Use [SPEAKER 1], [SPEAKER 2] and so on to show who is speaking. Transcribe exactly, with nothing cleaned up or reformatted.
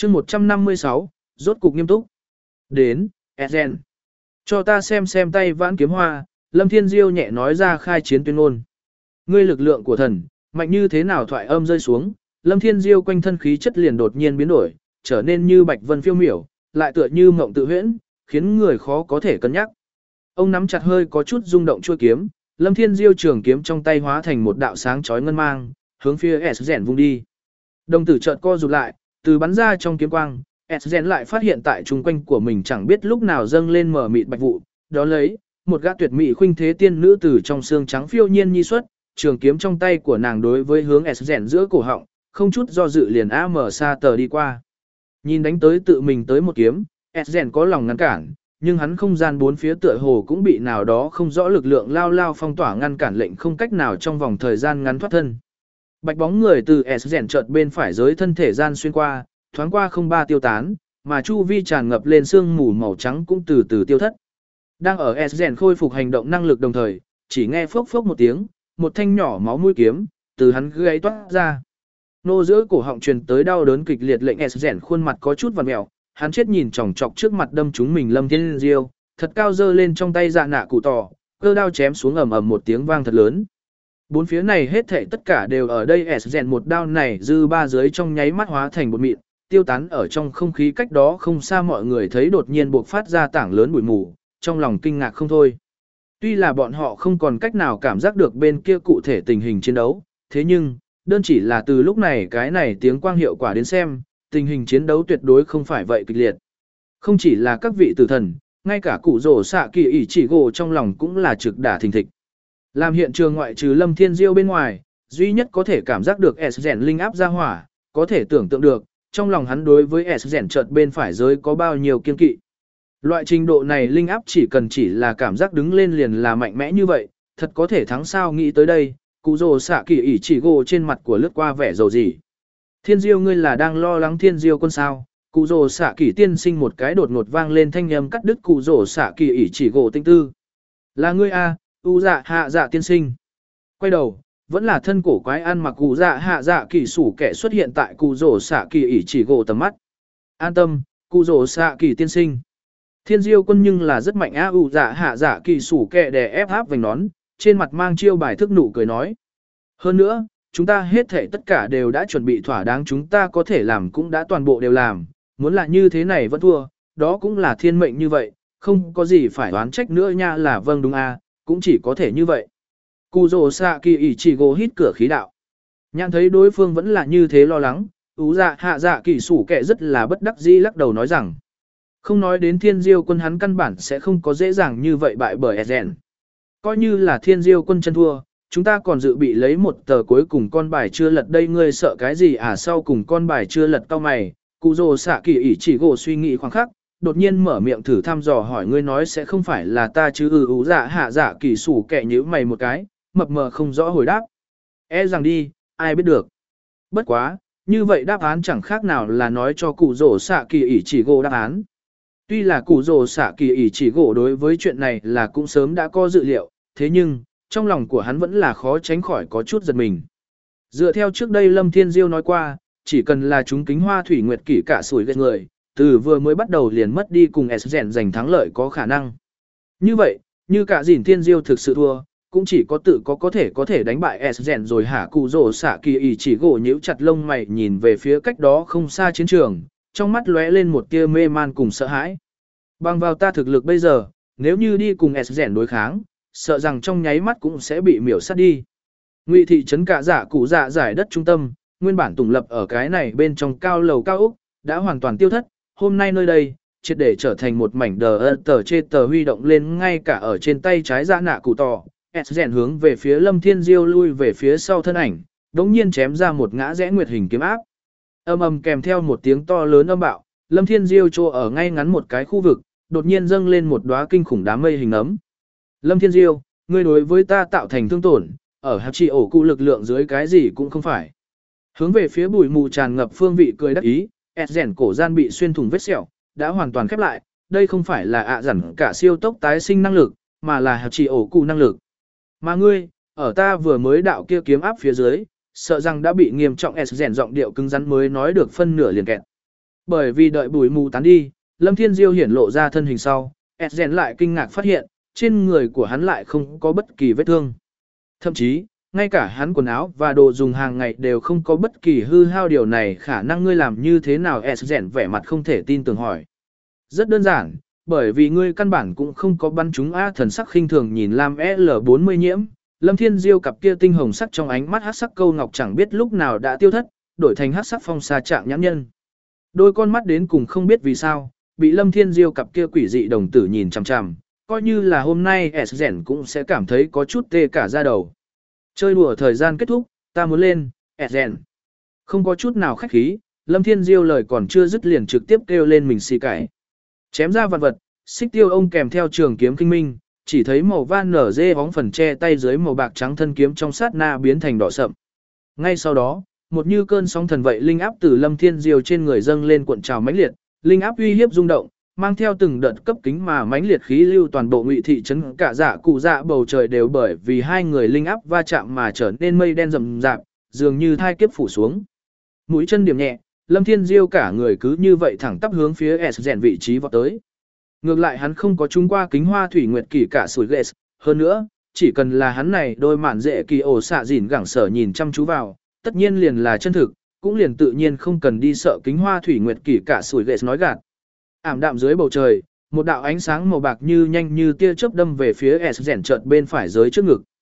[SPEAKER 1] chương một trăm năm mươi sáu, rốt cục nghiêm túc. Đến, Ezen. Cho ta xem xem tay vãn kiếm hoa, Lâm Thiên Diêu nhẹ nói ra khai chiến tuyên ngôn. Ngươi lực lượng của thần, mạnh như thế nào thoại âm rơi xuống, Lâm Thiên Diêu quanh thân khí chất liền đột nhiên biến đổi, trở nên như bạch vân phiêu miểu, lại tựa như mộng tự huyễn, khiến người khó có thể cân nhắc. Ông nắm chặt hơi có chút rung động chuôi kiếm, Lâm Thiên Diêu trường kiếm trong tay hóa thành một đạo sáng chói ngân mang, hướng phía Ezen vung đi. Đồng tử chợt co rụt lại, từ bắn ra trong kiếm quang, Ezen lại phát hiện tại trung quanh của mình chẳng biết lúc nào dâng lên mở mịt bạch vụ, đó lấy một gã tuyệt mỹ khuynh thế tiên nữ từ trong xương trắng phiêu nhiên nhi xuất, trường kiếm trong tay của nàng đối với hướng Ezen giữa cổ họng, không chút do dự liền a mở xa tờ đi qua. Nhìn đánh tới tự mình tới một kiếm, Ezen có lòng ngăn cản, nhưng hắn không gian bốn phía tựa hồ cũng bị nào đó không rõ lực lượng lao lao phong tỏa ngăn cản lệnh không cách nào trong vòng thời gian ngắn thoát thân. Bạch bóng người từ Ezen chợt bên phải giới thân thể gian xuyên qua, thoáng qua không ba tiêu tán, mà chu vi tràn ngập lên sương mù màu trắng cũng từ từ tiêu thất. Đang ở Ezen khôi phục hành động năng lực đồng thời, chỉ nghe phốc phốc một tiếng, một thanh nhỏ máu mũi kiếm từ hắn gáy toát ra. Nô giữa cổ họng truyền tới đau đớn kịch liệt lệnh Ezen khuôn mặt có chút vặn mèo, hắn chết nhìn chòng chọc trước mặt đâm chúng mình Lâm Thiên Diêu, thật cao dơ lên trong tay dạ nạ cụ tỏ, cơ đao chém xuống ầm ầm một tiếng vang thật lớn. Bốn phía này hết thảy tất cả đều ở đây Ezen một đao này dư ba dưới trong nháy mắt hóa thành bột mịn, tiêu tán ở trong không khí cách đó không xa mọi người thấy đột nhiên bộc phát ra tảng lớn bụi mù, trong lòng kinh ngạc không thôi. Tuy là bọn họ không còn cách nào cảm giác được bên kia cụ thể tình hình chiến đấu, thế nhưng, đơn chỉ là từ lúc này cái này tiếng quang hiệu quả đến xem, tình hình chiến đấu tuyệt đối không phải vậy kịch liệt. Không chỉ là các vị tử thần, ngay cả cụ rổ xạ kỳ ỷ chỉ gỗ trong lòng cũng là trực đả thình thịch. Làm hiện trường ngoại trừ Lâm Thiên Diêu bên ngoài, duy nhất có thể cảm giác được Ezen linh áp ra hỏa, có thể tưởng tượng được, trong lòng hắn đối với Ezen chợt bên phải giới có bao nhiêu kiên kỵ. Loại trình độ này linh áp chỉ cần chỉ là cảm giác đứng lên liền là mạnh mẽ như vậy, thật có thể thắng sao nghĩ tới đây, cụ rồ xạ kỳ ỷ chỉ gỗ trên mặt của lướt qua vẻ dầu gì. Thiên Diêu ngươi là đang lo lắng Thiên Diêu quân sao? Cụ rồ xạ kỳ tiên sinh một cái đột ngột vang lên thanh âm cắt đứt cụ rồ xạ kỳ ỷ chỉ gỗ tinh tư. Là ngươi a, u dạ hạ dạ tiên sinh. Quay đầu, vẫn là thân cổ quái ăn mặc cụ dạ hạ dạ kỳ sủ kẻ xuất hiện tại cụ rồ xạ kỳ ỷ chỉ gỗ tầm mắt. An tâm, cụ rồ xạ kỳ tiên sinh. Thiên Diêu quân nhưng là rất mạnh a, u dạ hạ dạ kỳ sủ kẻ đè ép áp vành nón, trên mặt mang chiêu bài thức nụ cười nói. Hơn nữa, chúng ta hết thể tất cả đều đã chuẩn bị thỏa đáng, chúng ta có thể làm cũng đã toàn bộ đều làm, muốn là như thế này vẫn thua, đó cũng là thiên mệnh như vậy, không có gì phải oán trách nữa nha, là vâng đúng a, cũng chỉ có thể như vậy. Cụ rồ xạ kỳ ỷ chỉ gỗ hít cửa khí đạo. Nhãn thấy đối phương vẫn là như thế lo lắng, ú dạ hạ dạ kỳ sủ kẻ rất là bất đắc dĩ lắc đầu nói rằng, không nói đến Thiên Diêu quân hắn căn bản sẽ không có dễ dàng như vậy bại bởi Ezen. Coi như là Thiên Diêu quân chân thua, chúng ta còn dự bị lấy một tờ cuối cùng con bài chưa lật đây, ngươi sợ cái gì à? Sau cùng con bài chưa lật cao mày, cụ rồ xạ kỳ ỷ chỉ gỗ suy nghĩ khoảng khắc, đột nhiên mở miệng thử thăm dò hỏi, ngươi nói sẽ không phải là ta chứ? Ừ, ú dạ hạ dạ kỳ sủ kẻ nhíu mày một cái, mập mờ không rõ hồi đáp. E rằng đi, ai biết được. Bất quá, như vậy đáp án chẳng khác nào là nói cho cụ rồ xạ kỳ ỷ chỉ gỗ đáp án. Tuy là cụ rồ xạ kỳ ỷ chỉ gỗ đối với chuyện này là cũng sớm đã có dự liệu, thế nhưng, trong lòng của hắn vẫn là khó tránh khỏi có chút giật mình. Dựa theo trước đây Lâm Thiên Diêu nói qua, chỉ cần là chúng kính hoa thủy nguyệt kỷ cả sủi ghét người, từ vừa mới bắt đầu liền mất đi cùng Ezen giành thắng lợi có khả năng. Như vậy, như cả dìn Thiên Diêu thực sự thua, cũng chỉ có tự có có thể có thể đánh bại Ezen rồi hả? Cụ rồ xạ kỳ ỷ chỉ gỗ nhíu chặt lông mày nhìn về phía cách đó không xa chiến trường, trong mắt lóe lên một tia mê man cùng sợ hãi. Bằng vào ta thực lực bây giờ, nếu như đi cùng Ezen đối kháng, sợ rằng trong nháy mắt cũng sẽ bị miểu sát đi. Ngụy thị trấn cả dạ cụ dạ giải đất trung tâm, nguyên bản tùng lập ở cái này bên trong cao lầu cao ốc, đã hoàn toàn tiêu thất, hôm nay nơi đây, triệt để trở thành một mảnh đờ ơ tờ chê tờ huy động lên ngay cả ở trên tay trái dạ nạ cụ tỏ, Ezen hướng về phía Lâm Thiên Diêu lui về phía sau thân ảnh, đống nhiên chém ra một ngã rẽ nguyệt hình kiếm áp. Âm ầm kèm theo một tiếng to lớn âm bạo, Lâm Thiên Diêu trô ở ngay ngắn một cái khu vực, đột nhiên dâng lên một đóa kinh khủng đám mây hình ấm. Lâm Thiên Diêu, ngươi đối với ta tạo thành thương tổn, ở hạp chỉ ổ cụ lực lượng dưới cái gì cũng không phải. Hướng về phía bụi mù tràn ngập phương vị cười đắc ý, Ezen cổ gian bị xuyên thủng vết sẹo, đã hoàn toàn khép lại, đây không phải là ạ dặn cả siêu tốc tái sinh năng lực, mà là hạp chỉ ổ cụ năng lực. Mà ngươi, ở ta vừa mới đạo kia kiếm áp phía dưới, sợ rằng đã bị nghiêm trọng Ezen giọng điệu cứng rắn mới nói được phân nửa liền kẹt. Bởi vì đợi bụi mù tán đi, Lâm Thiên Diêu hiển lộ ra thân hình sau, Esgen lại kinh ngạc phát hiện, trên người của hắn lại không có bất kỳ vết thương. Thậm chí, ngay cả hắn quần áo và đồ dùng hàng ngày đều không có bất kỳ hư hao, điều này khả năng ngươi làm như thế nào? Esgen vẻ mặt không thể tin tưởng hỏi. Rất đơn giản, bởi vì ngươi căn bản cũng không có bắn chúng A. Thần sắc khinh thường nhìn Lam L bốn mươi nhiễm, Lâm Thiên Diêu cặp kia tinh hồng sắc trong ánh mắt hắc sắc câu ngọc chẳng biết lúc nào đã tiêu thất, đổi thành hắc sắc phong sa trạng nhãn nhân. Đôi con mắt đến cùng không biết vì sao, bị Lâm Thiên Diêu cặp kia quỷ dị đồng tử nhìn chằm chằm, coi như là hôm nay Esgen cũng sẽ cảm thấy có chút tê cả da đầu. Chơi đùa thời gian kết thúc, ta muốn lên, Esgen. Không có chút nào khách khí, Lâm Thiên Diêu lời còn chưa dứt liền trực tiếp kêu lên mình xì cải. Chém ra vạn vật, xích tiêu ông kèm theo trường kiếm kinh minh, chỉ thấy màu van nở dê bóng phần che tay dưới màu bạc trắng thân kiếm trong sát na biến thành đỏ sậm. Ngay sau đó, một như cơn sóng thần vậy linh áp từ Lâm Thiên Diêu trên người dâng lên cuộn trào mãnh liệt, linh áp uy hiếp rung động, mang theo từng đợt cấp kính mà mãnh liệt khí lưu toàn bộ Ngụy thị trấn, cả dạ cụ dạ bầu trời đều bởi vì hai người linh áp va chạm mà trở nên mây đen rậm rạp, dường như thai kiếp phủ xuống. Mũi chân điểm nhẹ, Lâm Thiên Diêu cả người cứ như vậy thẳng tắp hướng phía Esgen vị trí vọt tới. Ngược lại hắn không có trúng qua kính hoa thủy nguyệt kỳ cả sủi ghét, hơn nữa, chỉ cần là hắn này đôi mạn dễ kỳ ổ xạ dỉn gẳng sở nhìn chăm chú vào, tất nhiên liền là chân thực, cũng liền tự nhiên không cần đi sợ kính hoa thủy nguyệt kỳ cả sủi ghét nói gạt. Ảm đạm dưới bầu trời, một đạo ánh sáng màu bạc như nhanh như tia chớp đâm về phía Esgen chợt bên phải giới trước ngực.